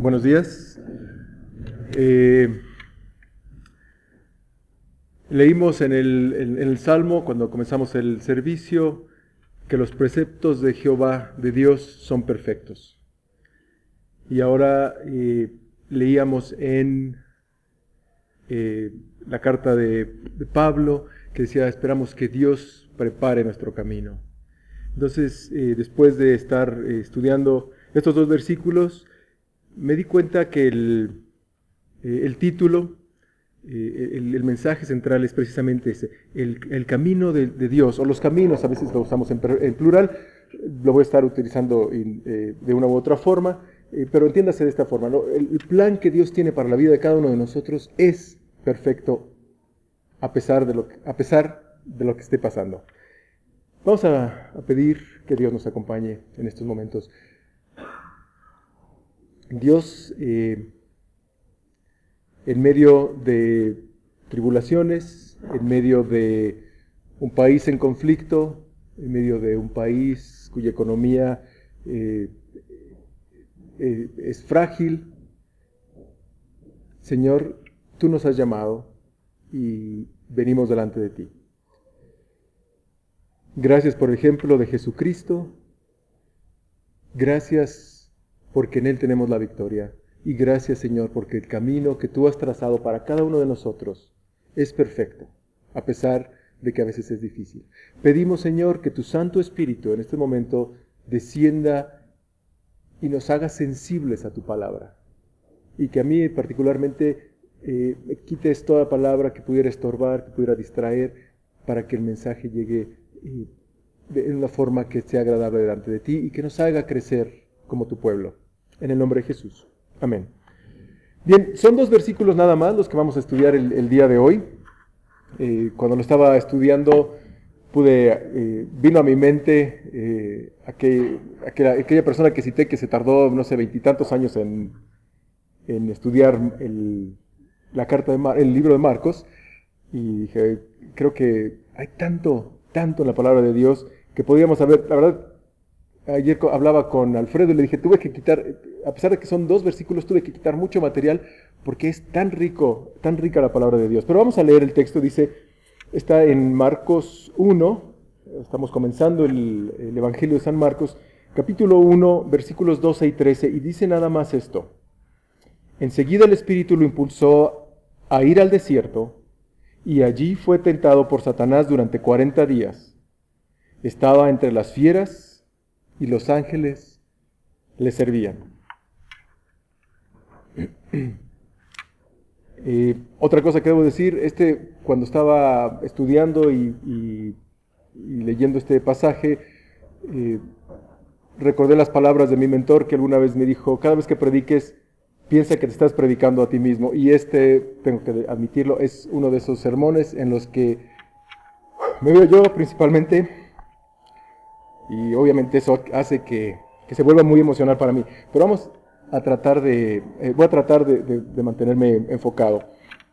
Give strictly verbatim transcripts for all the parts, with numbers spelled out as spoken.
Buenos días. Eh, leímos en el, en, en el Salmo, cuando comenzamos el servicio, que los preceptos de Jehová, de Dios, son perfectos. Y ahora eh, leíamos en eh, la carta de, de Pablo, que decía, esperamos que Dios prepare nuestro camino. Entonces, eh, después de estar eh, estudiando estos dos versículos, me di cuenta que el, eh, el título, eh, el, el mensaje central es precisamente ese, el, el camino de, de Dios, o los caminos, a veces lo usamos en, en plural, lo voy a estar utilizando in, eh, de una u otra forma, eh, pero entiéndase de esta forma, ¿no? El, el plan que Dios tiene para la vida de cada uno de nosotros es perfecto a pesar de lo que, a pesar de lo que esté pasando. Vamos a, a pedir que Dios nos acompañe en estos momentos. Dios, eh, en medio de tribulaciones, en medio de un país en conflicto, en medio de un país cuya economía eh, eh, es frágil, Señor, tú nos has llamado y venimos delante de ti. Gracias por el ejemplo de Jesucristo. Gracias porque en Él tenemos la victoria. Y gracias, Señor, porque el camino que tú has trazado para cada uno de nosotros es perfecto, a pesar de que a veces es difícil. Pedimos, Señor, que tu Santo Espíritu en este momento descienda y nos haga sensibles a tu palabra. Y que a mí particularmente eh, me quites toda palabra que pudiera estorbar, que pudiera distraer, para que el mensaje llegue eh, de una forma que sea agradable delante de ti y que nos haga crecer como tu pueblo. En el nombre de Jesús. Amén. Bien, son dos versículos nada más los que vamos a estudiar el, el día de hoy. Eh, cuando lo estaba estudiando, pude, eh, vino a mi mente eh, aquel, aquella, aquella persona que cité que se tardó, no sé, veintitantos años en, en estudiar el, la carta de Mar, el libro de Marcos. Y dije, creo que hay tanto, tanto en la palabra de Dios que podríamos saber, la verdad. Ayer hablaba con Alfredo y le dije, tuve que quitar, a pesar de que son dos versículos, tuve que quitar mucho material porque es tan rico, tan rica la palabra de Dios. Pero vamos a leer el texto, dice, está en Marcos uno, estamos comenzando el, el Evangelio de San Marcos, capítulo uno, versículos doce y trece, y dice nada más esto. Enseguida el Espíritu lo impulsó a ir al desierto, y allí fue tentado por Satanás durante cuarenta días. Estaba entre las fieras, y los ángeles le servían. Eh, otra cosa que debo decir, este, cuando estaba estudiando y, y, y leyendo este pasaje, eh, recordé las palabras de mi mentor que alguna vez me dijo, cada vez que prediques, piensa que te estás predicando a ti mismo. Y este, tengo que admitirlo, es uno de esos sermones en los que me veo yo principalmente. Y obviamente eso hace que, que se vuelva muy emocional para mí. Pero vamos a tratar de, eh, voy a tratar de, de, de mantenerme enfocado.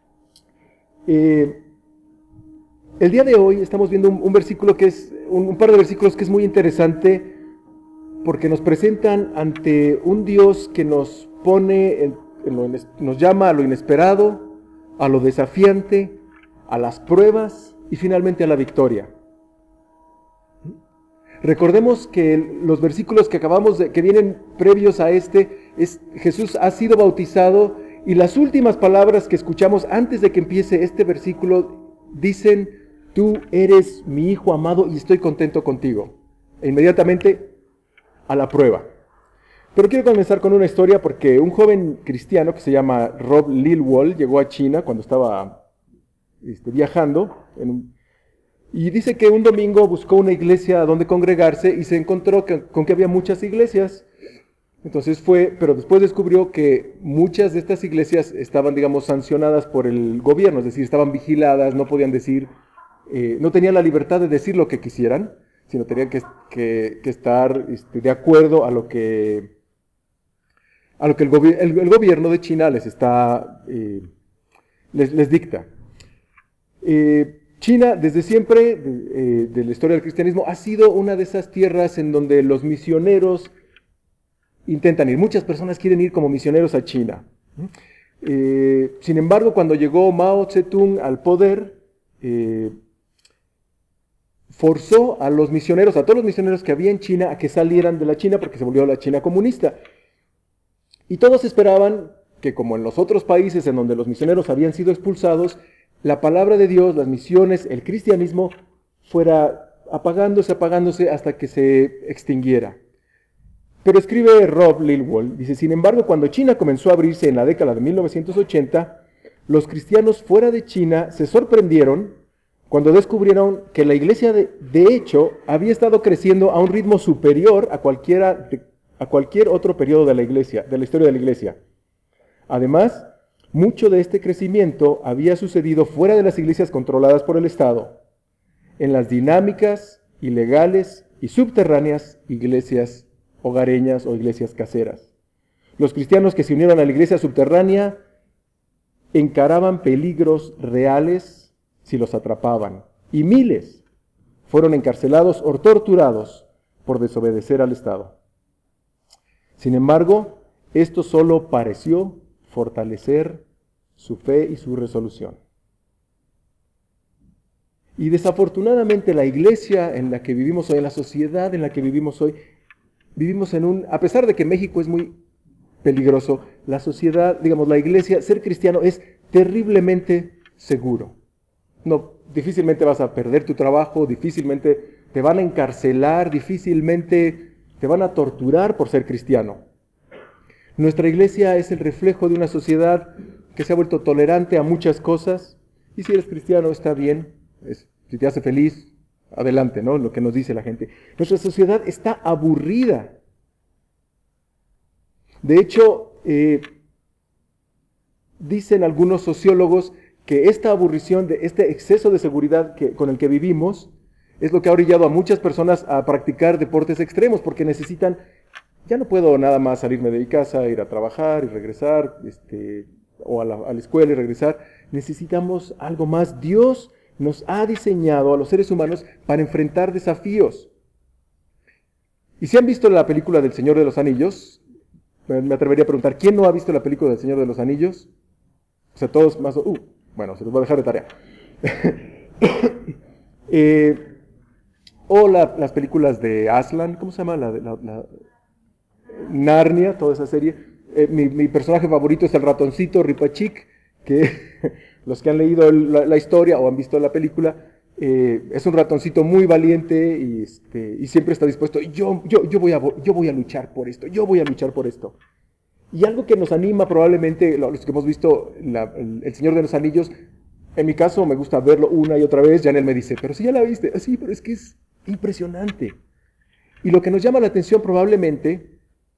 Eh, el día de hoy estamos viendo un, un versículo que es, un, un par de versículos que es muy interesante porque nos presentan ante un Dios que nos pone, en, en lo, nos llama a lo inesperado, a lo desafiante, a las pruebas y finalmente a la victoria. Recordemos que los versículos que acabamos de, que vienen previos a este, es Jesús ha sido bautizado y las últimas palabras que escuchamos antes de que empiece este versículo dicen, tú eres mi hijo amado y estoy contento contigo. E inmediatamente a la prueba. Pero quiero comenzar con una historia porque un joven cristiano que se llama Rob Lilwall llegó a China cuando estaba este, viajando en un Y dice que un domingo buscó una iglesia donde congregarse y se encontró que, con que había muchas iglesias. Entonces fue, pero después descubrió que muchas de estas iglesias estaban, digamos, sancionadas por el gobierno, es decir, estaban vigiladas, no podían decir, eh, no tenían la libertad de decir lo que quisieran, sino tenían que, que, que estar este, de acuerdo a lo que, a lo que el, gobi- el, el gobierno de China les está, eh, les, les dicta. Eh, China, desde siempre, de, eh, de la historia del cristianismo, ha sido una de esas tierras en donde los misioneros intentan ir. Muchas personas quieren ir como misioneros a China. Eh, sin embargo, cuando llegó Mao Zedong al poder, eh, forzó a los misioneros, a todos los misioneros que había en China, a que salieran de la China porque se volvió la China comunista. Y todos esperaban que, como en los otros países en donde los misioneros habían sido expulsados, la palabra de Dios, las misiones, el cristianismo fuera apagándose, apagándose hasta que se extinguiera. Pero escribe Rob Lilwall, dice, sin embargo, cuando China comenzó a abrirse en la década de mil novecientos ochenta, los cristianos fuera de China se sorprendieron cuando descubrieron que la iglesia de, de hecho había estado creciendo a un ritmo superior a, cualquiera de, a cualquier otro periodo de la iglesia, de la historia de la iglesia. Además, mucho de este crecimiento había sucedido fuera de las iglesias controladas por el Estado, en las dinámicas, ilegales y subterráneas iglesias hogareñas o iglesias caseras. Los cristianos que se unieron a la iglesia subterránea encaraban peligros reales si los atrapaban, y miles fueron encarcelados o torturados por desobedecer al Estado. Sin embargo, esto solo pareció fortalecer su fe y su resolución. Y desafortunadamente la iglesia en la que vivimos hoy, en la sociedad en la que vivimos hoy, vivimos en un, a pesar de que México es muy peligroso, la sociedad, digamos, la iglesia, ser cristiano es terriblemente seguro. No, difícilmente vas a perder tu trabajo, difícilmente te van a encarcelar, difícilmente te van a torturar por ser cristiano. Nuestra iglesia es el reflejo de una sociedad que se ha vuelto tolerante a muchas cosas, y si eres cristiano está bien, es, si te hace feliz, adelante, ¿no? Lo que nos dice la gente. Nuestra sociedad está aburrida. De hecho, eh, dicen algunos sociólogos que esta aburrición, de este exceso de seguridad que, con el que vivimos, es lo que ha orillado a muchas personas a practicar deportes extremos, porque necesitan, ya no puedo nada más salirme de mi casa, ir a trabajar y regresar, este, o a la, a la escuela y regresar, necesitamos algo más. Dios nos ha diseñado a los seres humanos para enfrentar desafíos. Y si han visto la película del Señor de los Anillos, me atrevería a preguntar, ¿quién no ha visto la película del Señor de los Anillos? O sea, todos más... Uh, bueno, se los voy a dejar de tarea. eh, o la, las películas de Aslan, ¿cómo se llama? La, la, la, Narnia, toda esa serie. Eh, mi, mi personaje favorito es el ratoncito Ripachik, que los que han leído la, la historia o han visto la película, eh, es un ratoncito muy valiente y, este, y siempre está dispuesto, yo, yo, yo, voy a, yo voy a luchar por esto, yo voy a luchar por esto. Y algo que nos anima probablemente, los que hemos visto la, el, el Señor de los Anillos, en mi caso me gusta verlo una y otra vez, Janel me dice, pero si ya la viste, sí, pero es que es impresionante. Y lo que nos llama la atención probablemente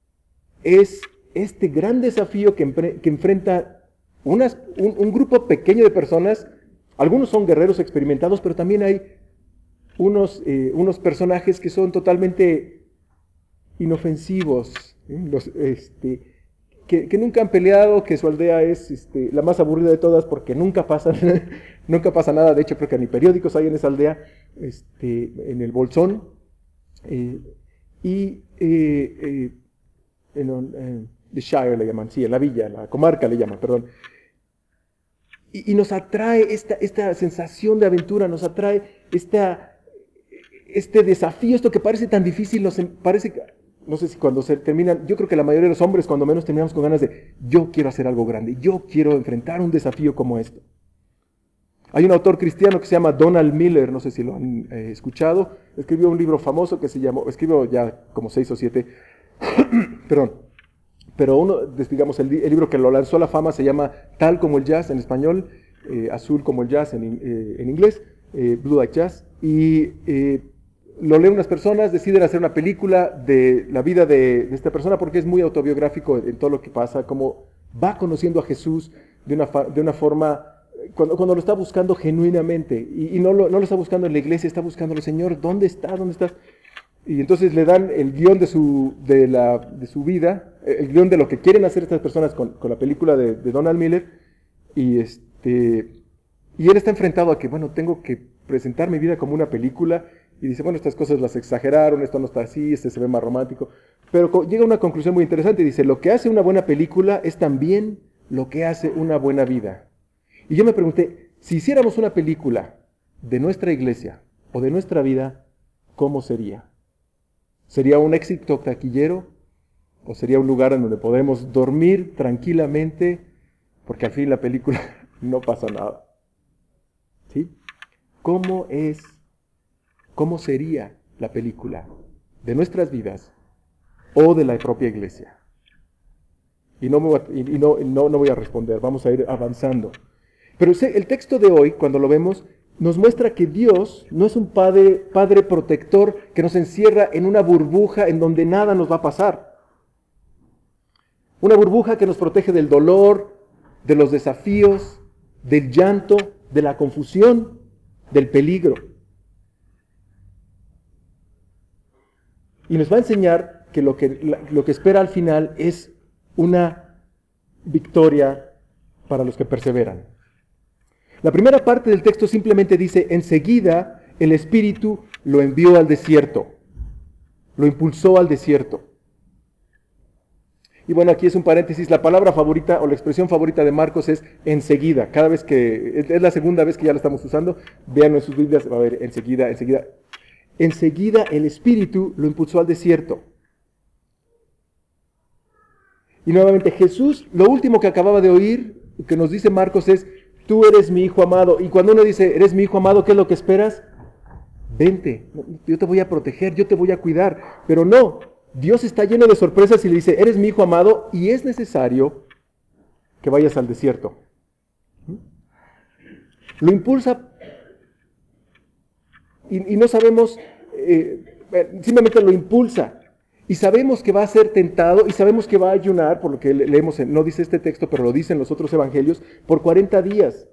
es este gran desafío que, que enfrenta unas, un, un grupo pequeño de personas. Algunos son guerreros experimentados, pero también hay unos, eh, unos personajes que son totalmente inofensivos, ¿eh? Los, este, que, que nunca han peleado, que su aldea es este, la más aburrida de todas porque nunca pasa, nunca pasa nada. De hecho, creo que ni periódicos hay en esa aldea, este, en el Bolsón. Eh, y eh, eh, en, en The Shire le llaman, sí, en la villa, en la comarca le llaman, perdón. Y, y nos atrae esta, esta sensación de aventura, nos atrae esta, este desafío, esto que parece tan difícil, nos parece, no sé si cuando se terminan, yo creo que la mayoría de los hombres cuando menos terminamos con ganas de, yo quiero hacer algo grande, yo quiero enfrentar un desafío como este. Hay un autor cristiano que se llama Donald Miller, no sé si lo han eh, escuchado, escribió un libro famoso que se llamó, escribió ya como seis o siete, perdón, pero uno, digamos, el, el libro que lo lanzó a la fama se llama Tal como el jazz en español, eh, Azul como el jazz en, eh, en inglés, eh, Blue Like Jazz, y eh, lo leen unas personas, deciden hacer una película de la vida de, de esta persona porque es muy autobiográfico en todo lo que pasa, cómo va conociendo a Jesús de una, de una forma... Cuando, cuando lo está buscando genuinamente, y, y no, lo, no lo está buscando en la iglesia, está buscándolo, Señor, ¿dónde estás? ¿Dónde estás? Y entonces le dan el guión de su, de la, de su vida, el guión de lo que quieren hacer estas personas con, con la película de, de Donald Miller, y, este, y él está enfrentado a que, bueno, tengo que presentar mi vida como una película, y dice, bueno, estas cosas las exageraron, esto no está así, este se ve más romántico, Pero llega a una conclusión muy interesante. Dice, lo que hace una buena película es también lo que hace una buena vida. Y yo me pregunté, si hiciéramos una película de nuestra iglesia o de nuestra vida, ¿cómo sería? ¿Sería un éxito taquillero? ¿O sería un lugar en donde podemos dormir tranquilamente? Porque al fin la película no pasa nada. ¿Sí? ¿Cómo es, cómo sería la película de nuestras vidas o de la propia iglesia? Y no, me voy a, y no, no, no voy a responder, vamos a ir avanzando. Pero el texto de hoy, cuando lo vemos, nos muestra que Dios no es un padre, padre protector que nos encierra en una burbuja en donde nada nos va a pasar. Una burbuja que nos protege del dolor, de los desafíos, del llanto, de la confusión, del peligro. Y nos va a enseñar que lo que, lo que espera al final es una victoria para los que perseveran. La primera parte del texto simplemente dice, enseguida el Espíritu lo envió al desierto, lo impulsó al desierto. Y bueno, aquí es un paréntesis, la palabra favorita o la expresión favorita de Marcos es enseguida. Cada vez que, es la segunda vez que ya la estamos usando, vean en sus Biblias, va a ver, enseguida, enseguida. Enseguida el Espíritu lo impulsó al desierto. Y nuevamente Jesús, lo último que acababa de oír, que nos dice Marcos es, tú eres mi hijo amado. Y cuando uno dice, eres mi hijo amado, ¿qué es lo que esperas? Vente, yo te voy a proteger, yo te voy a cuidar. Pero no, Dios está lleno de sorpresas y le dice, eres mi hijo amado y es necesario que vayas al desierto. Lo impulsa y, y no sabemos, eh, simplemente lo impulsa. Y sabemos que va a ser tentado y sabemos que va a ayunar, por lo que leemos, en, no dice este texto, pero lo dicen los otros evangelios, por cuarenta días.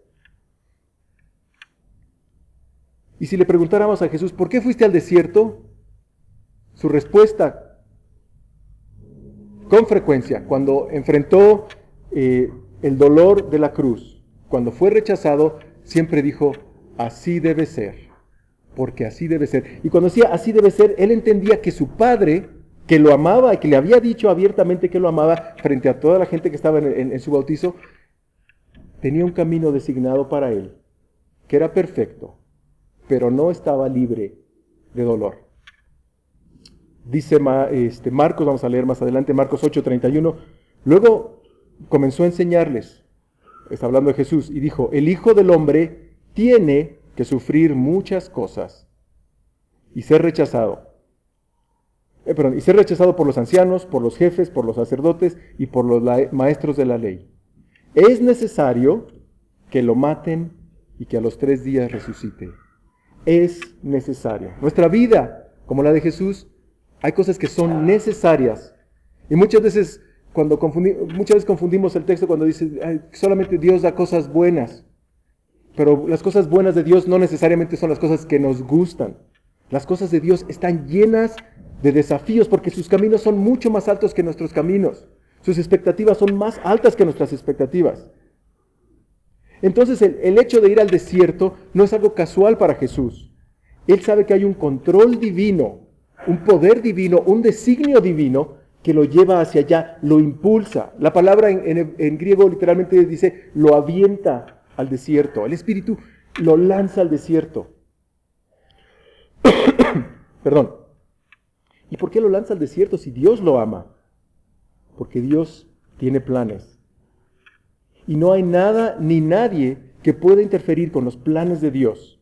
Y si le preguntáramos a Jesús, ¿por qué fuiste al desierto? Su respuesta, con frecuencia, cuando enfrentó eh, el dolor de la cruz, cuando fue rechazado, siempre dijo, así debe ser, porque así debe ser. Y cuando decía así debe ser, él entendía que su padre, que lo amaba y que le había dicho abiertamente que lo amaba frente a toda la gente que estaba en, en, en su bautizo, tenía un camino designado para él, que era perfecto, pero no estaba libre de dolor. Dice este, Marcos, vamos a leer más adelante, Marcos ocho, treinta y uno, luego comenzó a enseñarles, está hablando de Jesús, y dijo, el Hijo del Hombre tiene que sufrir muchas cosas y ser rechazado. Eh, perdón, y ser rechazado por los ancianos, por los jefes, por los sacerdotes y por los la- maestros de la ley. Es necesario que lo maten y que a los tres días resucite. Es necesario. Nuestra vida, como la de Jesús, hay cosas que son necesarias. Y muchas veces, cuando confundi- muchas veces confundimos el texto cuando dice, ay, solamente Dios da cosas buenas. Pero las cosas buenas de Dios no necesariamente son las cosas que nos gustan. Las cosas de Dios están llenas de desafíos porque sus caminos son mucho más altos que nuestros caminos. Sus expectativas son más altas que nuestras expectativas. Entonces el, el hecho de ir al desierto no es algo casual para Jesús. Él sabe que hay un control divino, un poder divino, un designio divino que lo lleva hacia allá, lo impulsa. La palabra en, en, en griego literalmente dice, lo avienta al desierto. El Espíritu lo lanza al desierto. Perdón. ¿Y por qué lo lanza al desierto si Dios lo ama? Porque Dios tiene planes. Y no hay nada ni nadie que pueda interferir con los planes de Dios.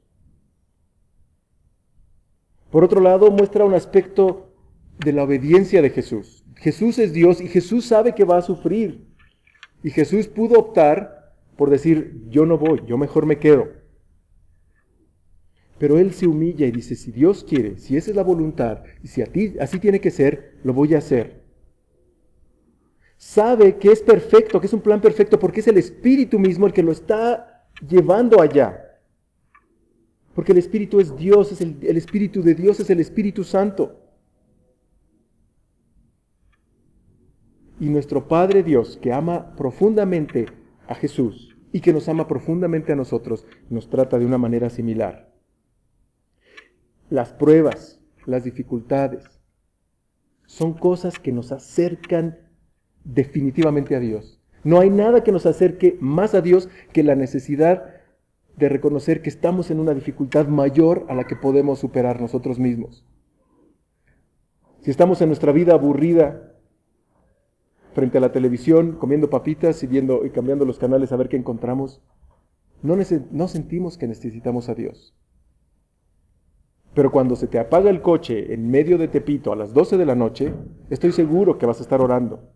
Por otro lado, muestra un aspecto de la obediencia de Jesús. Jesús es Dios y Jesús sabe que va a sufrir. Y Jesús pudo optar por decir, yo no voy, yo mejor me quedo. Pero Él se humilla y dice, si Dios quiere, si esa es la voluntad, y si a ti, así tiene que ser, lo voy a hacer. Sabe que es perfecto, que es un plan perfecto, porque es el Espíritu mismo el que lo está llevando allá. Porque el Espíritu es Dios, es el, el Espíritu de Dios es el Espíritu Santo. Y nuestro Padre Dios, que ama profundamente a Jesús y que nos ama profundamente a nosotros, nos trata de una manera similar. Las pruebas, las dificultades, son cosas que nos acercan definitivamente a Dios. No hay nada que nos acerque más a Dios que la necesidad de reconocer que estamos en una dificultad mayor a la que podemos superar nosotros mismos. Si estamos en nuestra vida aburrida frente a la televisión, comiendo papitas y viendo y cambiando los canales a ver qué encontramos, no, no sentimos que necesitamos a Dios. Pero cuando se te apaga el coche en medio de Tepito a las doce de la noche, estoy seguro que vas a estar orando.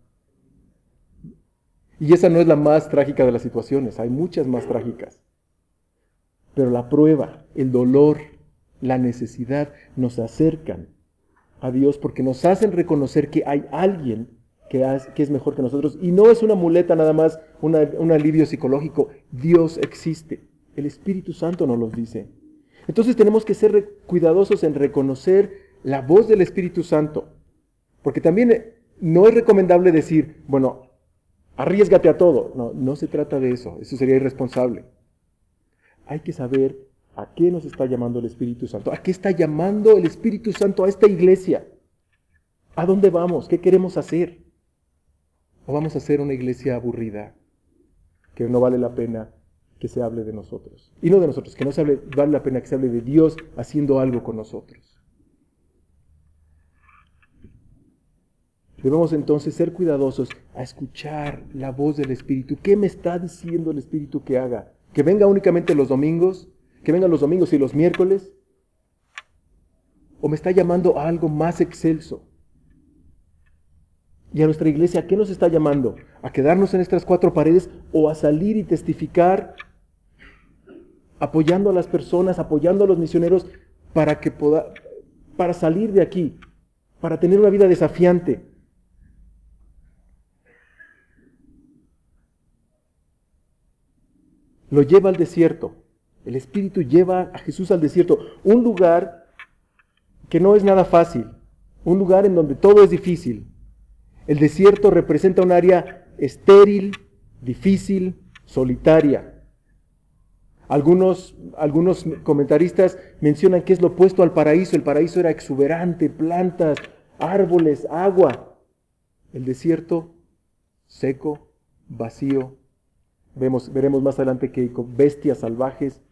Y esa no es la más trágica de las situaciones, hay muchas más trágicas. Pero la prueba, el dolor, la necesidad nos acercan a Dios porque nos hacen reconocer que hay alguien que, hace, que es mejor que nosotros. Y no es una muleta nada más, una, un alivio psicológico. Dios existe. El Espíritu Santo nos lo dice. Entonces tenemos que ser cuidadosos en reconocer la voz del Espíritu Santo. Porque también no es recomendable decir, bueno, arriésgate a todo. No, no se trata de eso. Eso sería irresponsable. Hay que saber a qué nos está llamando el Espíritu Santo. ¿A qué está llamando el Espíritu Santo a esta iglesia? ¿A dónde vamos? ¿Qué queremos hacer? ¿O vamos a hacer una iglesia aburrida? Que no vale la pena que se hable de nosotros. Y no de nosotros, que no se hable, vale la pena que se hable de Dios haciendo algo con nosotros. Debemos entonces ser cuidadosos a escuchar la voz del Espíritu. ¿Qué me está diciendo el Espíritu que haga? ¿Que venga únicamente los domingos? ¿Que vengan los domingos y los miércoles? ¿O me está llamando a algo más excelso? ¿Y a nuestra iglesia a qué nos está llamando? ¿A quedarnos en estas cuatro paredes o a salir y testificar, apoyando a las personas, apoyando a los misioneros para que pueda, para salir de aquí, para tener una vida desafiante? Lo lleva al desierto. El Espíritu lleva a Jesús al desierto, un lugar que no es nada fácil, un lugar en donde todo es difícil. El desierto representa un área estéril, difícil, solitaria. Algunos, algunos comentaristas mencionan que es lo opuesto al paraíso. El paraíso era exuberante, plantas, árboles, agua. El desierto, seco, vacío. Vemos, veremos más adelante que con bestias salvajes.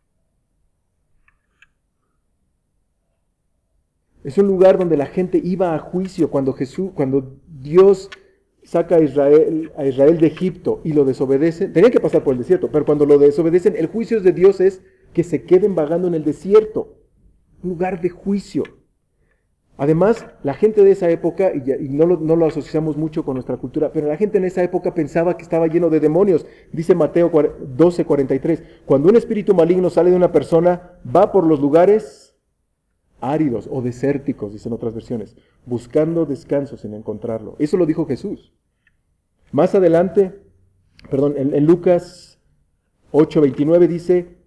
Es un lugar donde la gente iba a juicio cuando Jesús, cuando Dios saca a Israel, a Israel de Egipto y lo desobedecen. Tenían que pasar por el desierto, pero cuando lo desobedecen, el juicio de Dios es que se queden vagando en el desierto. Un lugar de juicio. Además, la gente de esa época, y, ya, y no, lo, no lo asociamos mucho con nuestra cultura, pero la gente en esa época pensaba que estaba lleno de demonios. Dice Mateo doce cuarenta y tres, cuando un espíritu maligno sale de una persona, va por los lugares áridos o desérticos, dicen otras versiones, buscando descanso sin encontrarlo. Eso lo dijo Jesús. Más adelante, perdón, en, en Lucas ocho veintinueve dice,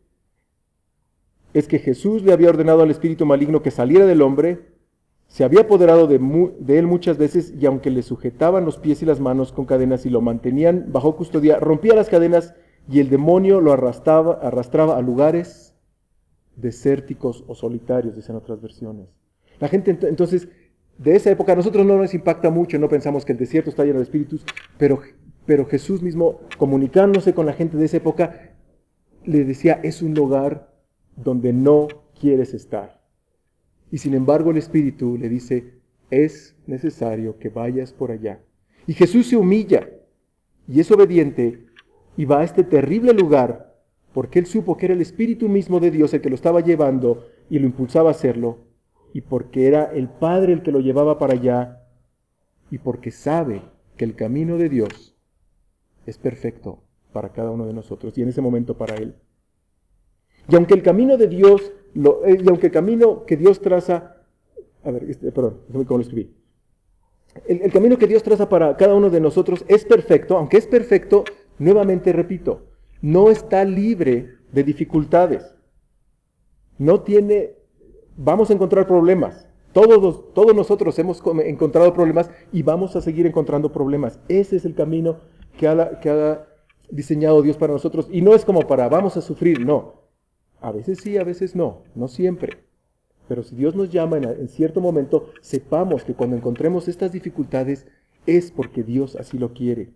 es que Jesús le había ordenado al espíritu maligno que saliera del hombre, se había apoderado de, mu- de él muchas veces y aunque le sujetaban los pies y las manos con cadenas y lo mantenían bajo custodia, rompía las cadenas y el demonio lo arrastraba, arrastraba a lugares desérticos o solitarios, dicen otras versiones. La gente ent- entonces, de esa época, a nosotros no nos impacta mucho, no pensamos que el desierto está lleno de espíritus, pero, pero Jesús mismo, comunicándose con la gente de esa época, le decía, es un lugar donde no quieres estar. Y sin embargo el Espíritu le dice, es necesario que vayas por allá. Y Jesús se humilla y es obediente y va a este terrible lugar porque él supo que era el Espíritu mismo de Dios el que lo estaba llevando y lo impulsaba a hacerlo, y porque era el Padre el que lo llevaba para allá, y porque sabe que el camino de Dios es perfecto para cada uno de nosotros, y en ese momento para él. Y aunque el camino de Dios, lo, eh, y aunque el camino que Dios traza, a ver, este, perdón, ¿cómo lo escribí? El, el camino que Dios traza para cada uno de nosotros es perfecto, aunque es perfecto, nuevamente repito, no está libre de dificultades. No tiene, vamos a encontrar problemas. Todos, todos nosotros hemos encontrado problemas y vamos a seguir encontrando problemas. Ese es el camino que ha, que ha diseñado Dios para nosotros. Y no es como para, vamos a sufrir, no. A veces sí, a veces no, no siempre. Pero si Dios nos llama en, en cierto momento, sepamos que cuando encontremos estas dificultades es porque Dios así lo quiere.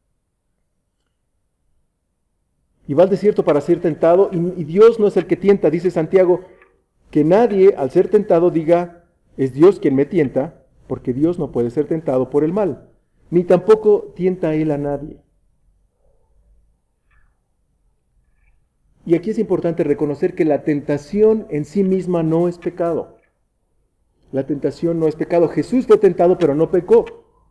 Y va al desierto para ser tentado, y, y Dios no es el que tienta, dice Santiago, que nadie al ser tentado diga, es Dios quien me tienta, porque Dios no puede ser tentado por el mal, ni tampoco tienta Él a nadie. Y aquí es importante reconocer que la tentación en sí misma no es pecado. La tentación no es pecado. Jesús fue tentado, pero no pecó.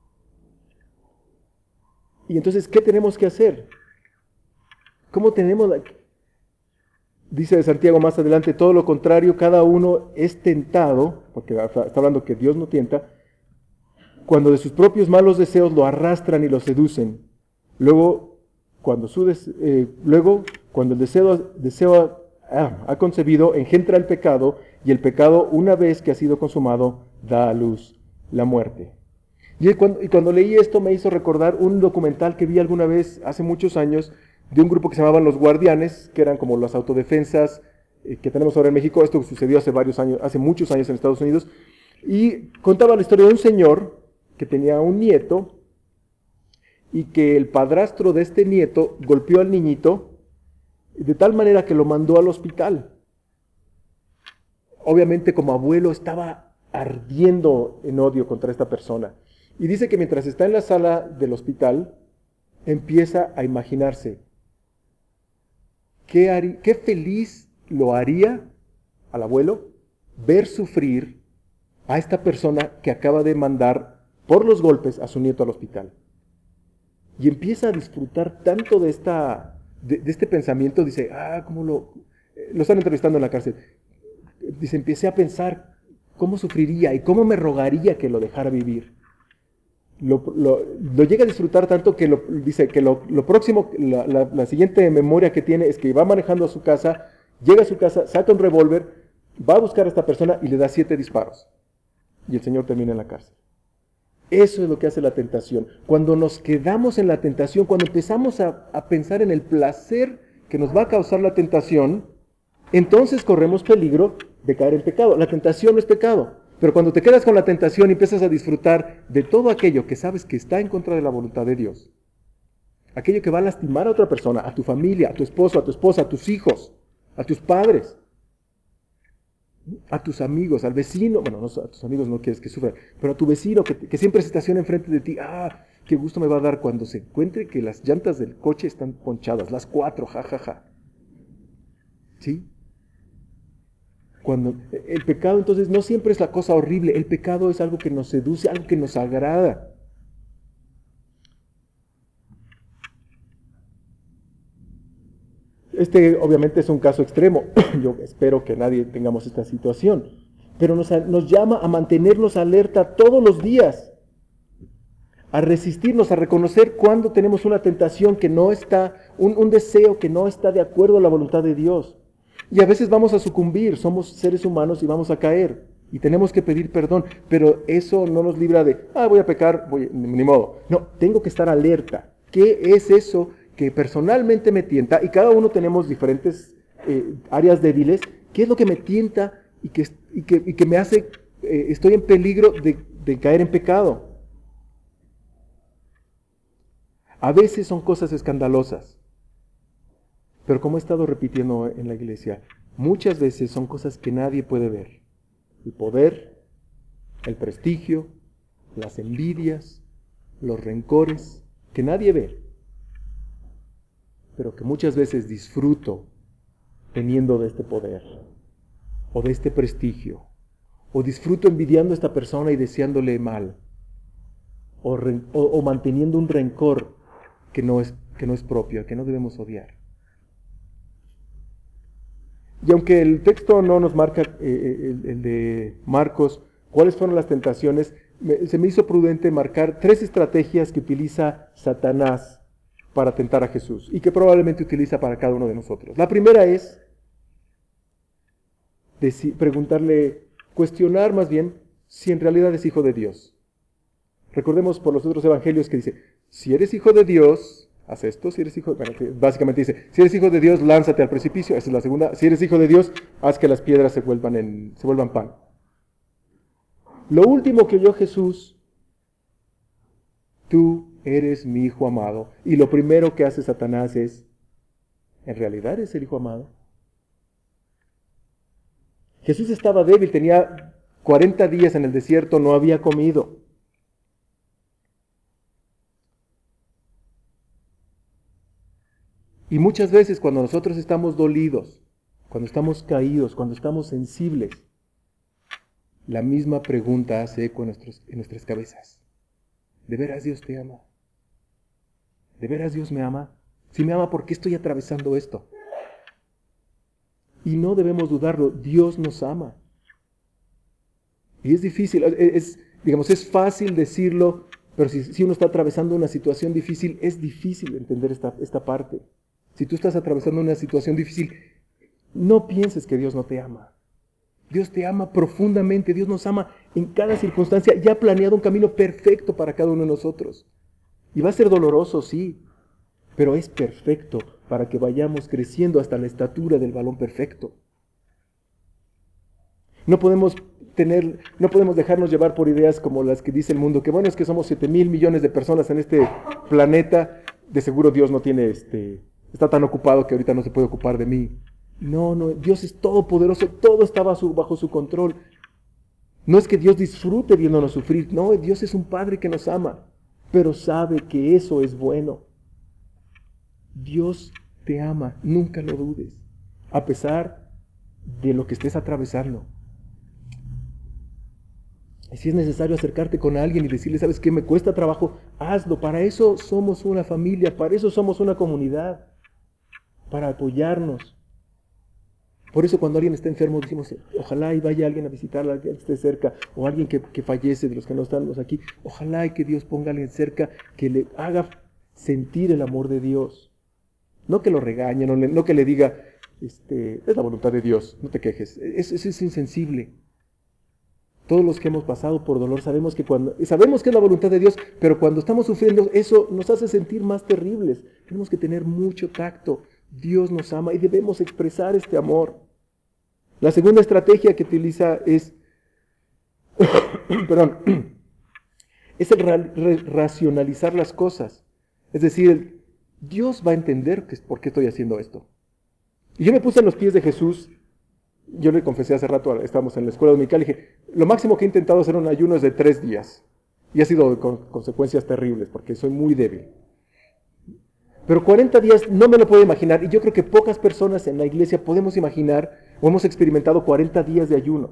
Y entonces, ¿qué tenemos que hacer? ¿Cómo tenemos la... Dice Santiago más adelante, todo lo contrario, cada uno es tentado, porque está hablando que Dios no tienta, cuando de sus propios malos deseos lo arrastran y lo seducen. Luego, cuando, su des, eh, luego, cuando el deseo, deseo ah, ha concebido, engendra el pecado, y el pecado, una vez que ha sido consumado, da a luz la muerte. Y cuando, y cuando leí esto me hizo recordar un documental que vi alguna vez, hace muchos años, de un grupo que se llamaban Los Guardianes, que eran como las autodefensas eh, que tenemos ahora en México. Esto sucedió hace varios años, hace muchos años en Estados Unidos, y contaba la historia de un señor que tenía un nieto, y que el padrastro de este nieto golpeó al niñito de tal manera que lo mandó al hospital. Obviamente, como abuelo, estaba ardiendo en odio contra esta persona. Y dice que mientras está en la sala del hospital, empieza a imaginarse qué, haría, qué feliz lo haría al abuelo ver sufrir a esta persona que acaba de mandar por los golpes a su nieto al hospital. Y empieza a disfrutar tanto de, esta, de, de este pensamiento, dice, ah, cómo lo... Lo están entrevistando en la cárcel. Dice, empecé a pensar cómo sufriría y cómo me rogaría que lo dejara vivir. Lo, lo, lo llega a disfrutar tanto que lo, dice que lo, lo próximo, la, la, la siguiente memoria que tiene es que va manejando a su casa, llega a su casa, saca un revólver, va a buscar a esta persona y le da siete disparos. Y el señor termina en la cárcel. Eso es lo que hace la tentación. Cuando nos quedamos en la tentación, cuando empezamos a, a pensar en el placer que nos va a causar la tentación, entonces corremos peligro de caer en pecado. La tentación no es pecado, pero cuando te quedas con la tentación y empiezas a disfrutar de todo aquello que sabes que está en contra de la voluntad de Dios, aquello que va a lastimar a otra persona, a tu familia, a tu esposo, a tu esposa, a tus hijos, a tus padres, a tus amigos, al vecino, bueno, no, a tus amigos no quieres que sufran, pero a tu vecino que, que siempre se estaciona enfrente de ti, ah, qué gusto me va a dar cuando se encuentre que las llantas del coche están ponchadas, las cuatro, jajaja. Ja, ja. ¿Sí? Cuando el pecado entonces no siempre es la cosa horrible, el pecado es algo que nos seduce, algo que nos agrada. Este obviamente es un caso extremo, yo espero que nadie tengamos esta situación, pero nos, nos llama a mantenernos alerta todos los días, a resistirnos, a reconocer cuando tenemos una tentación que no está, un, un deseo que no está de acuerdo a la voluntad de Dios. Y a veces vamos a sucumbir, somos seres humanos y vamos a caer, y tenemos que pedir perdón, pero eso no nos libra de, ah, voy a pecar, voy, ni modo. No, tengo que estar alerta. ¿Qué es eso que personalmente me tienta? Y cada uno tenemos diferentes eh, áreas débiles. ¿Qué es lo que me tienta y que, y que, y que me hace, eh, estoy en peligro de, de caer en pecado? A veces son cosas escandalosas. Pero como he estado repitiendo en la iglesia, muchas veces son cosas que nadie puede ver. El poder, el prestigio, las envidias, los rencores, que nadie ve. Pero que muchas veces disfruto teniendo de este poder, o de este prestigio, o disfruto envidiando a esta persona y deseándole mal, o, re, o, o manteniendo un rencor que no es, que no es propio, que no debemos odiar. Y aunque el texto no nos marca, eh, el, el de Marcos, cuáles fueron las tentaciones, me, se me hizo prudente marcar tres estrategias que utiliza Satanás para tentar a Jesús y que probablemente utiliza para cada uno de nosotros. La primera es deci- preguntarle, cuestionar más bien si en realidad es hijo de Dios. Recordemos por los otros evangelios que dice, si eres hijo de Dios, haz esto. Si eres hijo, bueno, básicamente dice, si eres hijo de Dios, lánzate al precipicio. Esa es la segunda. Si eres hijo de Dios, haz que las piedras se vuelvan, en, se vuelvan pan. Lo último que oyó Jesús, tú eres mi hijo amado. Y lo primero que hace Satanás es, ¿en realidad eres el hijo amado? Jesús estaba débil, tenía cuarenta días en el desierto, no había comido. Y muchas veces cuando nosotros estamos dolidos, cuando estamos caídos, cuando estamos sensibles, la misma pregunta hace eco en, nuestros, en nuestras cabezas. ¿De veras Dios te ama? ¿De veras Dios me ama? Si me ama, ¿por qué estoy atravesando esto? Y no debemos dudarlo, Dios nos ama. Y es difícil, es, digamos, es fácil decirlo, pero si, si uno está atravesando una situación difícil, es difícil entender esta, esta parte. Si tú estás atravesando una situación difícil, no pienses que Dios no te ama. Dios te ama profundamente, Dios nos ama en cada circunstancia y ha planeado un camino perfecto para cada uno de nosotros. Y va a ser doloroso, sí, pero es perfecto para que vayamos creciendo hasta la estatura del varón perfecto. No podemos tener, no podemos dejarnos llevar por ideas como las que dice el mundo, que bueno, es que somos siete mil millones de personas en este planeta, de seguro Dios no tiene, este, está tan ocupado que ahorita no se puede ocupar de mí. No, no, Dios es todopoderoso, todo está bajo, bajo su control. No es que Dios disfrute viéndonos sufrir, no, Dios es un Padre que nos ama, pero sabe que eso es bueno. Dios te ama, nunca lo dudes, a pesar de lo que estés atravesando. Y si es necesario acercarte con alguien y decirle, ¿sabes qué? Me cuesta trabajo, hazlo. Para eso somos una familia, para eso somos una comunidad, para apoyarnos. Por eso cuando alguien está enfermo decimos, ojalá y vaya alguien a visitarla, alguien que esté cerca, o alguien que, que fallece de los que no estamos aquí, ojalá y que Dios ponga a alguien cerca que le haga sentir el amor de Dios. No que lo regañe, no, le, no que le diga, este, es la voluntad de Dios, no te quejes, eso es, es insensible. Todos los que hemos pasado por dolor sabemos que cuando sabemos que es la voluntad de Dios, pero cuando estamos sufriendo eso nos hace sentir más terribles. Tenemos que tener mucho tacto. Dios nos ama y debemos expresar este amor. La segunda estrategia que utiliza es, perdón, es el ra racionalizar las cosas. Es decir, Dios va a entender que, por qué estoy haciendo esto. Y yo me puse en los pies de Jesús. Yo le confesé hace rato, estábamos en la escuela dominical, y dije, lo máximo que he intentado hacer un ayuno es de tres días. Y ha sido con consecuencias terribles, porque soy muy débil. Pero cuarenta días no me lo puedo imaginar, y yo creo que pocas personas en la iglesia podemos imaginar, o hemos experimentado cuarenta días de ayuno.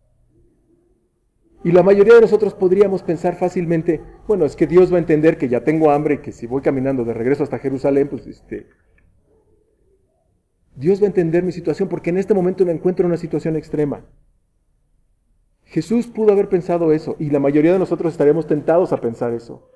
Y la mayoría de nosotros podríamos pensar fácilmente, bueno, es que Dios va a entender que ya tengo hambre, y que si voy caminando de regreso hasta Jerusalén, pues este... Dios va a entender mi situación porque en este momento me encuentro en una situación extrema. Jesús pudo haber pensado eso y la mayoría de nosotros estaríamos tentados a pensar eso.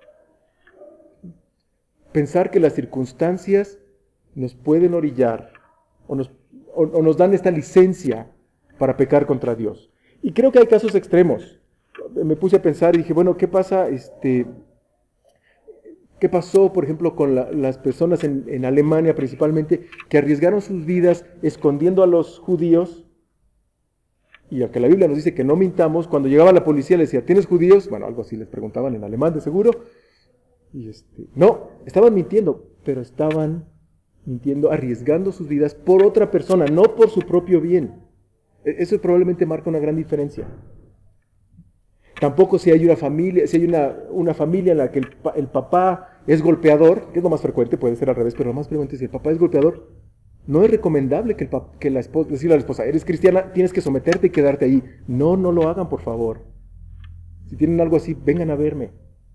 Pensar que las circunstancias nos pueden orillar o nos, o, o nos dan esta licencia para pecar contra Dios. Y creo que hay casos extremos. Me puse a pensar y dije, bueno, ¿qué pasa? Este... ¿Qué pasó, por ejemplo, con la, las personas en, en Alemania principalmente que arriesgaron sus vidas escondiendo a los judíos? Y aunque la Biblia nos dice que no mintamos, cuando llegaba la policía les decía, ¿tienes judíos? Bueno, algo así les preguntaban en alemán de seguro. Y este, no, estaban mintiendo, pero estaban mintiendo, arriesgando sus vidas por otra persona, no por su propio bien. Eso probablemente marca una gran diferencia. Tampoco si hay una familia, si hay una, una familia en la que el, el papá es golpeador, que es lo más frecuente, puede ser al revés, pero lo más frecuente es si el papá es golpeador, no es recomendable que, el pap, que la esposa, decirle a la esposa, eres cristiana, tienes que someterte y quedarte ahí. No, no lo hagan, por favor. Si tienen algo así, vengan a verme.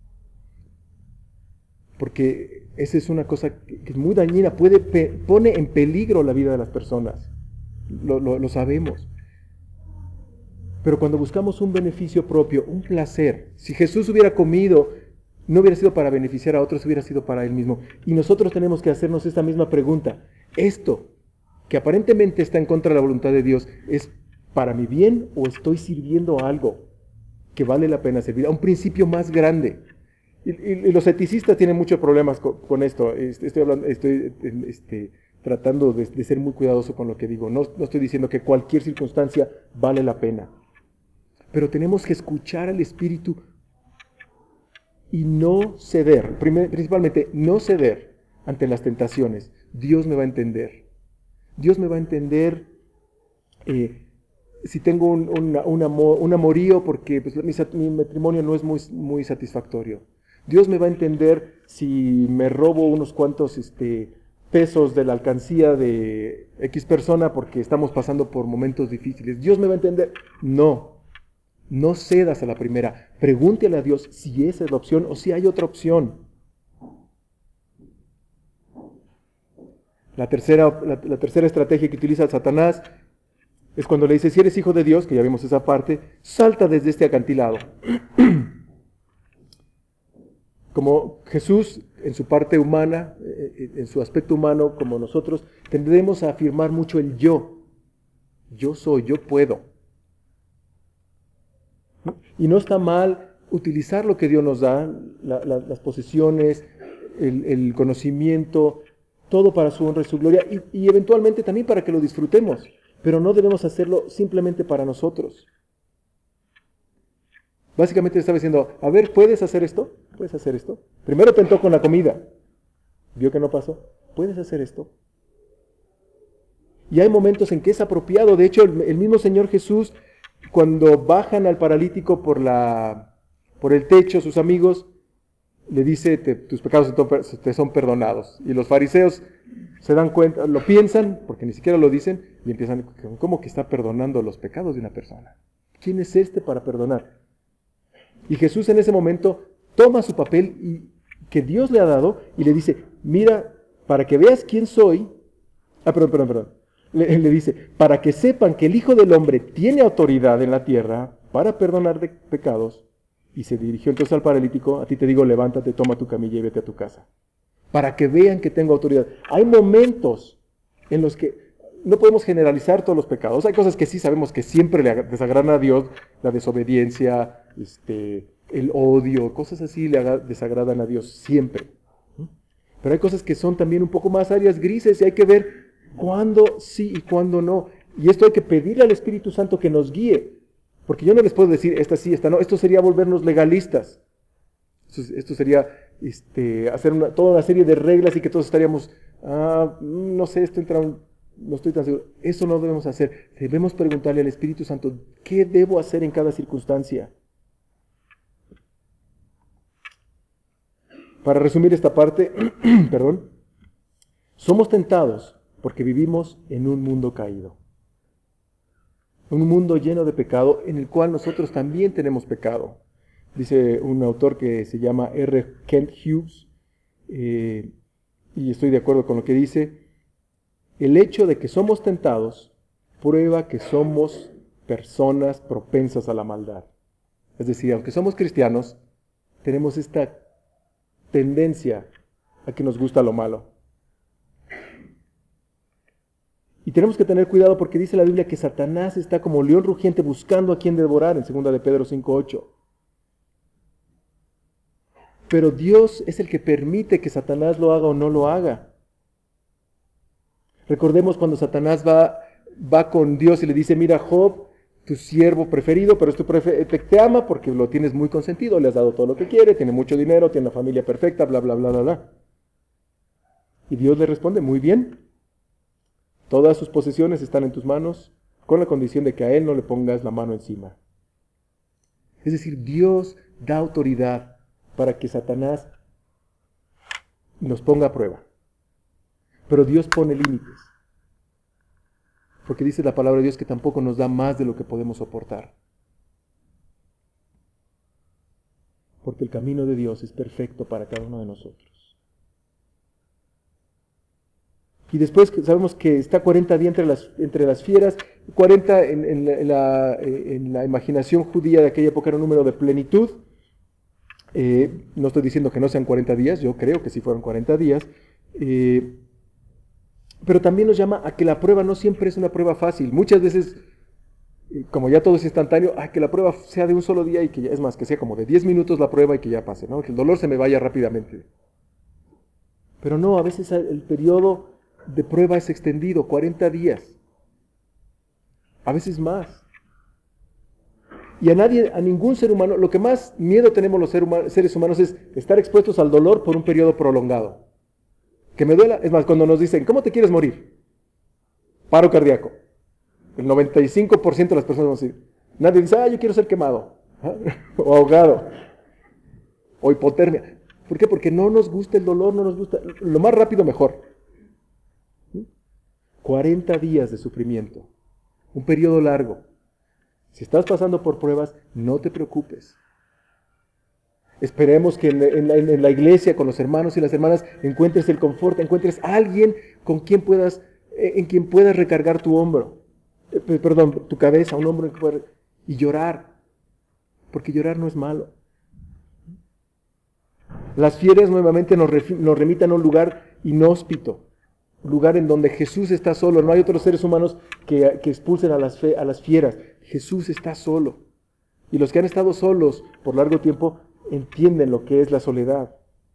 Porque esa es una cosa que, que es muy dañina, puede, pe, pone en peligro la vida de las personas. Lo, lo, lo sabemos. Pero cuando buscamos un beneficio propio, un placer, si Jesús hubiera comido, no hubiera sido para beneficiar a otros, hubiera sido para Él mismo. Y nosotros tenemos que hacernos esta misma pregunta. ¿Esto, que aparentemente está en contra de la voluntad de Dios, es para mi bien o estoy sirviendo a algo que vale la pena servir? A un principio más grande. Y, y- y los eticistas tienen muchos problemas con, con esto. Este, Estoy hablando, estoy este, tratando de, de ser muy cuidadoso con lo que digo. No, no estoy diciendo que cualquier circunstancia vale la pena. Pero tenemos que escuchar al Espíritu y no ceder. Primer- principalmente, no ceder ante las tentaciones. Dios me va a entender. Dios me va a entender eh, si tengo un, una- un amor- un amorío porque pues, mi, sat- mi matrimonio no es muy, muy satisfactorio. Dios me va a entender si me robo unos cuantos este, pesos de la alcancía de X persona porque estamos pasando por momentos difíciles. Dios me va a entender. No, no cedas a la primera. Pregúntale a Dios si esa es la opción o si hay otra opción. La tercera, la, la tercera estrategia que utiliza Satanás es cuando le dice, si eres hijo de Dios, que ya vimos esa parte, salta desde este acantilado. Como Jesús, en su parte humana, eh, en su aspecto humano, como nosotros, tendemos a afirmar mucho el yo. Yo soy, yo puedo. Y no está mal utilizar lo que Dios nos da, la, la, las posesiones, el, el, conocimiento, todo para su honra y su gloria, y, y eventualmente también para que lo disfrutemos. Pero no debemos hacerlo simplemente para nosotros. Básicamente estaba diciendo, a ver, ¿puedes hacer esto? ¿Puedes hacer esto? Primero tentó con la comida. Vio que no pasó. ¿Puedes hacer esto? Y hay momentos en que es apropiado. De hecho, el, el mismo Señor Jesús, cuando bajan al paralítico por, la, por el techo, sus amigos, le dice, te, tus pecados te son perdonados. Y los fariseos se dan cuenta, lo piensan, porque ni siquiera lo dicen, y empiezan, ¿cómo que está perdonando los pecados de una persona? ¿Quién es este para perdonar? Y Jesús en ese momento toma su papel y, que Dios le ha dado y le dice, mira, para que veas quién soy, ah, perdón, perdón, perdón, le, le dice, para que sepan que el Hijo del Hombre tiene autoridad en la tierra para perdonar de pecados, y se dirigió entonces al paralítico, a ti te digo, levántate, toma tu camilla y vete a tu casa, para que vean que tengo autoridad. Hay momentos en los que no podemos generalizar todos los pecados. Hay cosas que sí sabemos que siempre le desagradan a Dios, la desobediencia, este, el odio, cosas así le desagradan a Dios siempre. Pero hay cosas que son también un poco más áreas grises y hay que ver cuándo sí y cuándo no. Y esto hay que pedirle al Espíritu Santo que nos guíe. Porque yo no les puedo decir, esta sí, esta no. Esto sería volvernos legalistas. Esto, esto sería este, hacer una, toda una serie de reglas y que todos estaríamos, ah, no sé, esto entra un, no estoy tan seguro. Eso no debemos hacer. Debemos preguntarle al Espíritu Santo, ¿qué debo hacer en cada circunstancia? Para resumir esta parte, perdón, somos tentados porque vivimos en un mundo caído. Un mundo lleno de pecado en el cual nosotros también tenemos pecado. Dice un autor que se llama R. Kent Hughes, eh, y estoy de acuerdo con lo que dice, el hecho de que somos tentados prueba que somos personas propensas a la maldad. Es decir, aunque somos cristianos, tenemos esta tendencia a que nos gusta lo malo. Y tenemos que tener cuidado porque dice la Biblia que Satanás está como león rugiente buscando a quien devorar en segunda de Pedro cinco ocho. Pero Dios es el que permite que Satanás lo haga o no lo haga. Recordemos cuando Satanás va, va con Dios y le dice, mira Job, tu siervo preferido, pero tu prefer te, te ama porque lo tienes muy consentido, le has dado todo lo que quiere, tiene mucho dinero, tiene una familia perfecta, bla, bla, bla, bla, bla. Y Dios le responde, muy bien, todas sus posesiones están en tus manos, con la condición de que a él no le pongas la mano encima. Es decir, Dios da autoridad para que Satanás nos ponga a prueba. Pero Dios pone límites. Porque dice la palabra de Dios que tampoco nos da más de lo que podemos soportar. Porque el camino de Dios es perfecto para cada uno de nosotros. Y después sabemos que está cuarenta días entre las, entre las fieras, cuarenta en, en, la, en, la, en la imaginación judía de aquella época era un número de plenitud. Eh, no estoy diciendo que no sean cuarenta días, yo creo que sí fueron cuarenta días. Eh, pero también nos llama a que la prueba no siempre es una prueba fácil. Muchas veces Y como ya todo es instantáneo, ay, que la prueba sea de un solo día y que ya, es más, que sea como de diez minutos la prueba y que ya pase, ¿no? Que el dolor se me vaya rápidamente. Pero no, a veces el periodo de prueba es extendido, cuarenta días. A veces más. Y a nadie, a ningún ser humano, lo que más miedo tenemos los seres humanos es estar expuestos al dolor por un periodo prolongado. Que me duela, es más, cuando nos dicen, ¿cómo te quieres morir? Paro cardíaco. El noventa y cinco por ciento de las personas van a decir, nadie dice, ah, yo quiero ser quemado, o ahogado, o hipotermia. ¿Por qué? Porque no nos gusta el dolor, no nos gusta, lo más rápido mejor. cuarenta días de sufrimiento, un periodo largo. Si estás pasando por pruebas, no te preocupes. Esperemos que en, en, en la iglesia, con los hermanos y las hermanas, encuentres el confort, encuentres a alguien con quien puedas, en quien puedas recargar tu hombro, eh, perdón, tu cabeza, un hombro en que puedas, y llorar, porque llorar no es malo. Las fieras nuevamente nos, ref, nos remitan a un lugar inhóspito, un lugar en donde Jesús está solo, no hay otros seres humanos que, que expulsen a las, fe, a las fieras, Jesús está solo. Y los que han estado solos por largo tiempo entienden lo que es la soledad.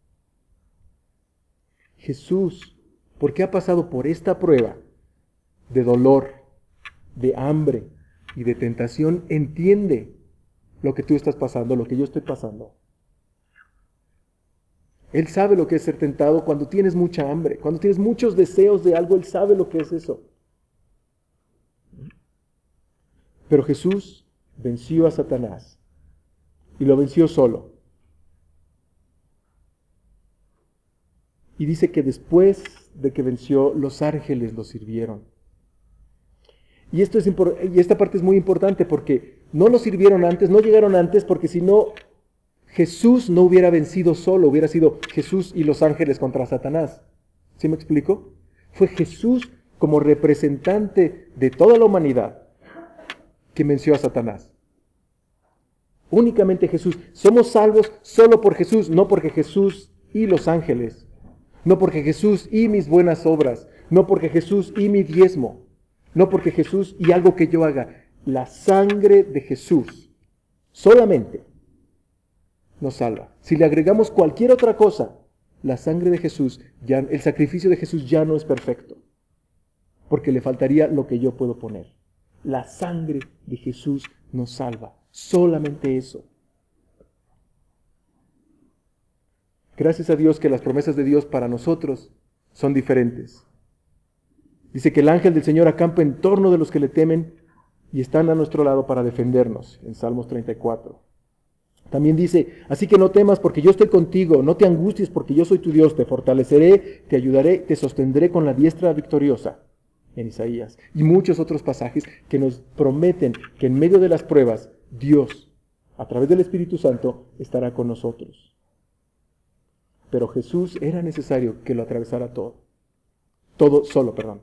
Jesús, porque ha pasado por esta prueba de dolor, de hambre y de tentación, entiende lo que tú estás pasando, lo que yo estoy pasando. Él sabe lo que es ser tentado cuando tienes mucha hambre, cuando tienes muchos deseos de algo, Él sabe lo que es eso. Pero Jesús venció a Satanás y lo venció solo. Y dice que después de que venció, los ángeles lo sirvieron. Y, esto es y esta parte es muy importante porque no lo sirvieron antes, no llegaron antes, porque si no, Jesús no hubiera vencido solo, hubiera sido Jesús y los ángeles contra Satanás. ¿Sí me explico? Fue Jesús como representante de toda la humanidad que venció a Satanás. Únicamente Jesús. Somos salvos solo por Jesús, no porque Jesús y los ángeles. No porque Jesús y mis buenas obras, no porque Jesús y mi diezmo, no porque Jesús y algo que yo haga. La sangre de Jesús solamente nos salva. Si le agregamos cualquier otra cosa, la sangre de Jesús, ya, el sacrificio de Jesús ya no es perfecto, porque le faltaría lo que yo puedo poner. La sangre de Jesús nos salva, solamente eso. Gracias a Dios que las promesas de Dios para nosotros son diferentes. Dice que el ángel del Señor acampa en torno de los que le temen y están a nuestro lado para defendernos, en Salmos treinta y cuatro. También dice, así que no temas porque yo estoy contigo, no te angusties porque yo soy tu Dios, te fortaleceré, te ayudaré, te sostendré con la diestra victoriosa, en Isaías. Y muchos otros pasajes que nos prometen que en medio de las pruebas, Dios, a través del Espíritu Santo, estará con nosotros. Pero Jesús era necesario que lo atravesara todo. Todo solo, perdón.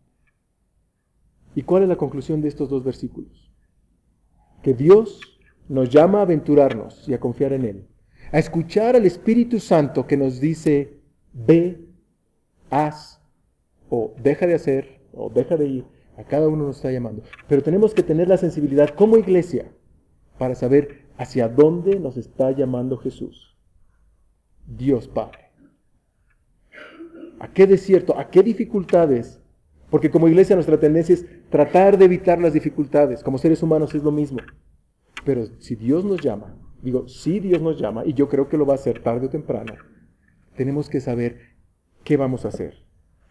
¿Y cuál es la conclusión de estos dos versículos? Que Dios nos llama a aventurarnos y a confiar en Él. A escuchar al Espíritu Santo que nos dice, ve, haz, o deja de hacer, o deja de ir. A cada uno nos está llamando. Pero tenemos que tener la sensibilidad como iglesia para saber hacia dónde nos está llamando Jesús. Dios Padre. ¿A qué desierto? ¿A qué dificultades? Porque como iglesia nuestra tendencia es tratar de evitar las dificultades. Como seres humanos es lo mismo. Pero si Dios nos llama, digo, si Dios nos llama, y yo creo que lo va a hacer tarde o temprano, tenemos que saber qué vamos a hacer.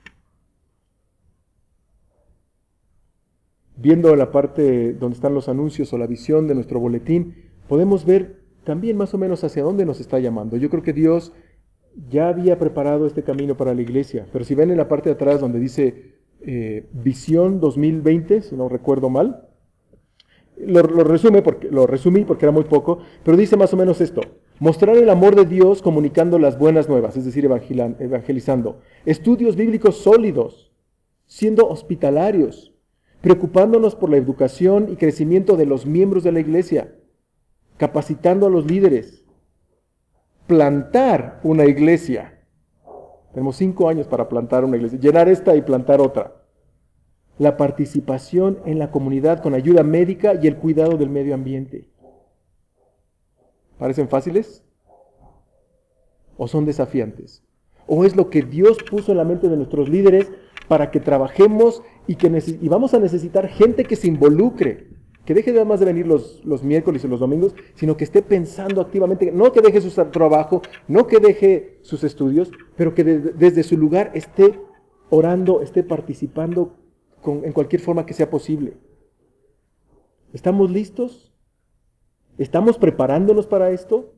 Viendo la parte donde están los anuncios o la visión de nuestro boletín, podemos ver también más o menos hacia dónde nos está llamando. Yo creo que Dios ya había preparado este camino para la iglesia, pero si ven en la parte de atrás donde dice eh, Visión dos mil veinte, si no recuerdo mal, lo, lo, resume porque, lo resumí porque era muy poco, pero dice más o menos esto: mostrar el amor de Dios comunicando las buenas nuevas, es decir, evangelizando, estudios bíblicos sólidos, siendo hospitalarios, preocupándonos por la educación y crecimiento de los miembros de la iglesia, capacitando a los líderes, plantar una iglesia. Tenemos cinco años para plantar una iglesia, llenar esta y plantar otra. la participación en la comunidad con ayuda médica y el cuidado del medio ambiente. ¿Parecen fáciles? ¿O son desafiantes? ¿O es lo que Dios puso en la mente de nuestros líderes para que trabajemos y que neces- y vamos a necesitar gente que se involucre? Que deje nada más de venir los, los miércoles y los domingos, sino que esté pensando activamente, no que deje su trabajo, no que deje sus estudios, pero que de- desde su lugar esté orando, esté participando con, en cualquier forma que sea posible. ¿Estamos listos? ¿Estamos preparándonos para esto?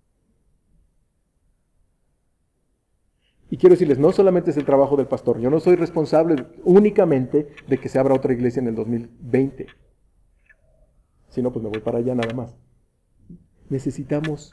Y quiero decirles, no solamente es el trabajo del pastor, yo no soy responsable únicamente de que se abra otra iglesia en el dos mil veinte. Si no, pues me voy para allá nada más. Necesitamos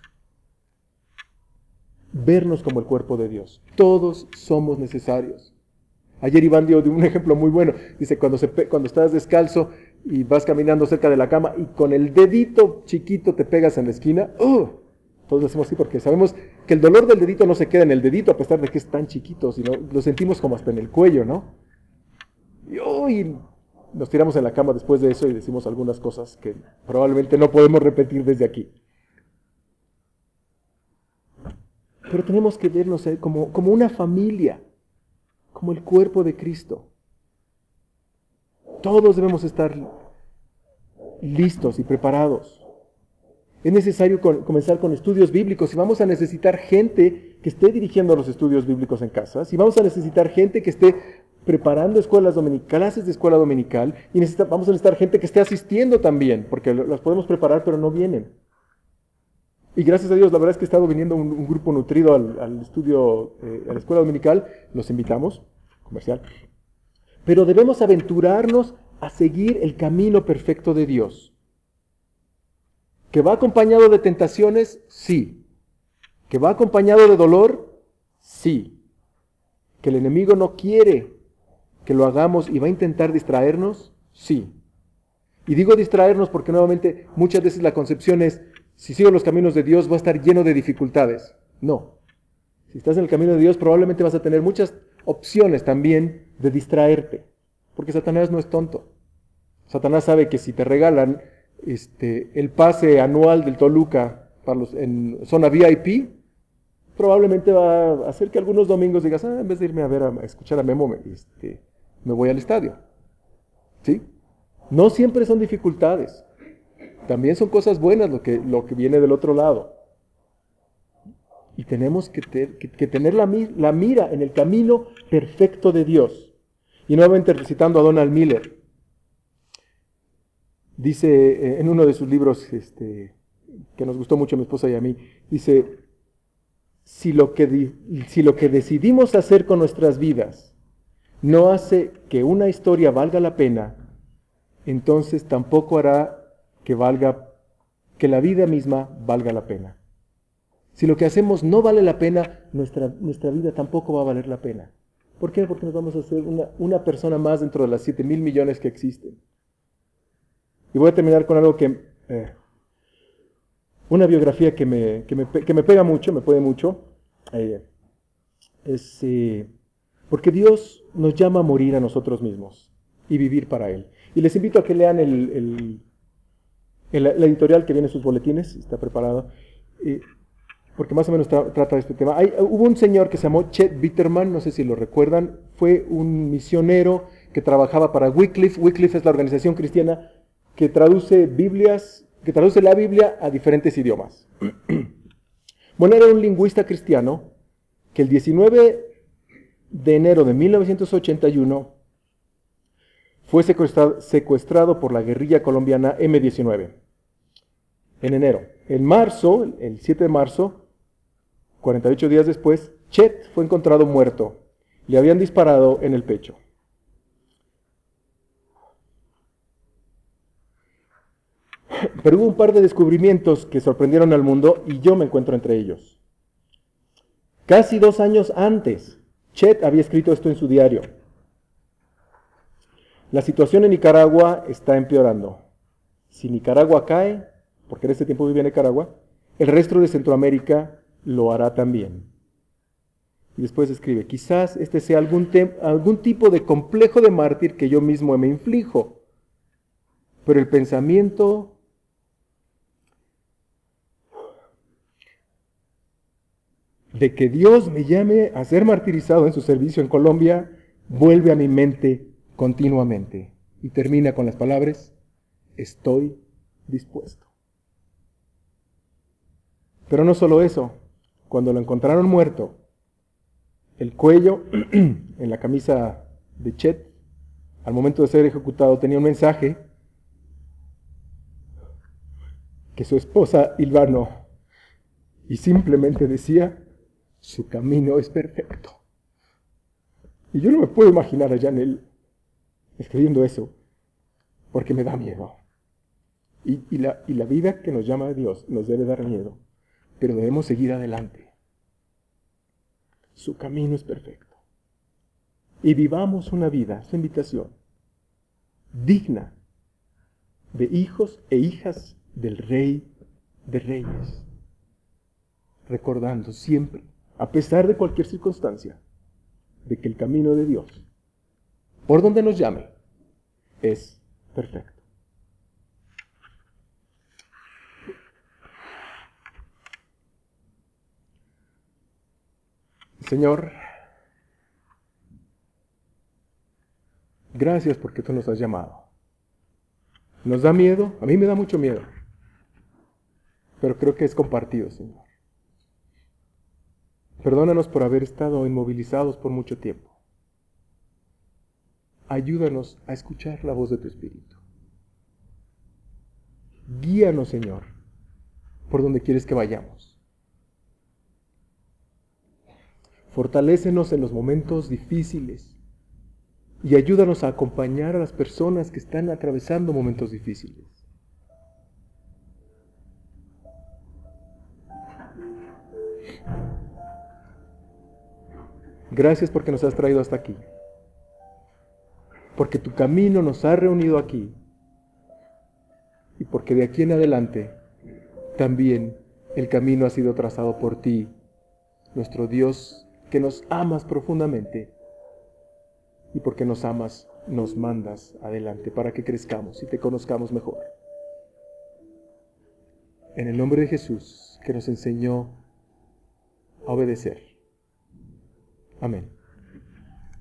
vernos como el cuerpo de Dios. Todos somos necesarios. Ayer Iván dio un ejemplo muy bueno. Dice, cuando, se, cuando estás descalzo y vas caminando cerca de la cama y con el dedito chiquito te pegas en la esquina, ¡uh! Todos lo hacemos así porque sabemos que el dolor del dedito no se queda en el dedito a pesar de que es tan chiquito, sino lo sentimos como hasta en el cuello, ¿no? Y, oh, y nos tiramos en la cama después de eso y decimos algunas cosas que probablemente no podemos repetir desde aquí. Pero tenemos que vernos eh, como, como una familia, como el cuerpo de Cristo. Todos debemos estar listos y preparados. Es necesario con, comenzar con estudios bíblicos y vamos a necesitar gente que esté dirigiendo los estudios bíblicos en casa, y vamos a necesitar gente que esté preparando escuelas dominicales, clases de escuela dominical, y necesita, vamos a necesitar gente que esté asistiendo también, porque las podemos preparar pero no vienen. Y gracias a Dios, la verdad es que ha estado viniendo un, un grupo nutrido al, al estudio, eh, a la escuela dominical, los invitamos, comercial. Pero debemos aventurarnos a seguir el camino perfecto de Dios. ¿Que va acompañado de tentaciones? Sí. ¿Que va acompañado de dolor? Sí. ¿Que el enemigo no quiere que lo hagamos y va a intentar distraernos? Sí. Y digo distraernos porque nuevamente muchas veces la concepción es, si sigo los caminos de Dios va a estar lleno de dificultades. No. Si estás en el camino de Dios probablemente vas a tener muchas opciones también de distraerte. Porque Satanás no es tonto. Satanás sabe que si te regalan este, el pase anual del Toluca para los, en zona V I P, probablemente va a hacer que algunos domingos digas, ah, en vez de irme a ver, a, a escuchar a Memo, me, este, me voy al estadio. ¿Sí? No siempre son dificultades. También son cosas buenas lo que, lo que viene del otro lado. Y tenemos que, ter, que, que tener la, la mira en el camino perfecto de Dios. Y nuevamente recitando a Donald Miller, dice eh, en uno de sus libros, este, que nos gustó mucho a mi esposa y a mí, dice, si lo, que di, si lo que decidimos hacer con nuestras vidas no hace que una historia valga la pena, entonces tampoco hará que valga, que la vida misma valga la pena. Si lo que hacemos no vale la pena, nuestra, nuestra vida tampoco va a valer la pena. ¿Por qué? Porque nos vamos a hacer una, una persona más dentro de las siete mil millones que existen. Y voy a terminar con algo que, eh, una biografía que me, que me, que me pega mucho, me puede mucho, eh, es eh, porque Dios nos llama a morir a nosotros mismos y vivir para Él. Y les invito a que lean el, el, el, el editorial que viene en sus boletines, está preparado, eh, porque más o menos tra trata de este tema. Hay, hubo un señor que se llamó Chet Bitterman, no sé si lo recuerdan, fue un misionero que trabajaba para Wycliffe. Wycliffe es la organización cristiana que traduce Biblias, que traduce la Biblia a diferentes idiomas. Bueno, era un lingüista cristiano que el diecinueve de enero de mil novecientos ochenta y uno fue secuestrado, secuestrado por la guerrilla colombiana eme diecinueve. En enero. En marzo, el siete de marzo, cuarenta y ocho días después, Chet fue encontrado muerto. Le habían disparado en el pecho. Pero hubo un par de descubrimientos que sorprendieron al mundo y yo me encuentro entre ellos. Casi dos años antes, Chet había escrito esto en su diario. La situación en Nicaragua está empeorando. Si Nicaragua cae, porque en ese tiempo vivía en Nicaragua, el resto de Centroamérica lo hará también. Y después escribe, quizás este sea algún, algún tipo de complejo de mártir que yo mismo me inflijo. Pero el pensamiento de que Dios me llame a ser martirizado en su servicio en Colombia vuelve a mi mente continuamente. Y termina con las palabras, estoy dispuesto. Pero no solo eso, cuando lo encontraron muerto, el cuello en la camisa de Chet, al momento de ser ejecutado, tenía un mensaje que su esposa hilvanó y simplemente decía, su camino es perfecto. Y yo no me puedo imaginar a Janel escribiendo eso, porque me da miedo. Y, y, la, y la vida que nos llama a Dios nos debe dar miedo, pero debemos seguir adelante. Su camino es perfecto. Y vivamos una vida, esa invitación, digna de hijos e hijas del Rey de Reyes, recordando siempre, a pesar de cualquier circunstancia, de que el camino de Dios, por donde nos llame, es perfecto. Señor, gracias porque tú nos has llamado. ¿Nos da miedo? A mí me da mucho miedo, pero creo que es compartido, Señor. Perdónanos por haber estado inmovilizados por mucho tiempo. Ayúdanos a escuchar la voz de tu Espíritu. Guíanos, Señor, por donde quieres que vayamos. Fortalécenos en los momentos difíciles y ayúdanos a acompañar a las personas que están atravesando momentos difíciles. Gracias porque nos has traído hasta aquí, porque tu camino nos ha reunido aquí y porque de aquí en adelante también el camino ha sido trazado por ti, nuestro Dios, que nos amas profundamente, y porque nos amas, nos mandas adelante para que crezcamos y te conozcamos mejor. En el nombre de Jesús, que nos enseñó a obedecer. Amén.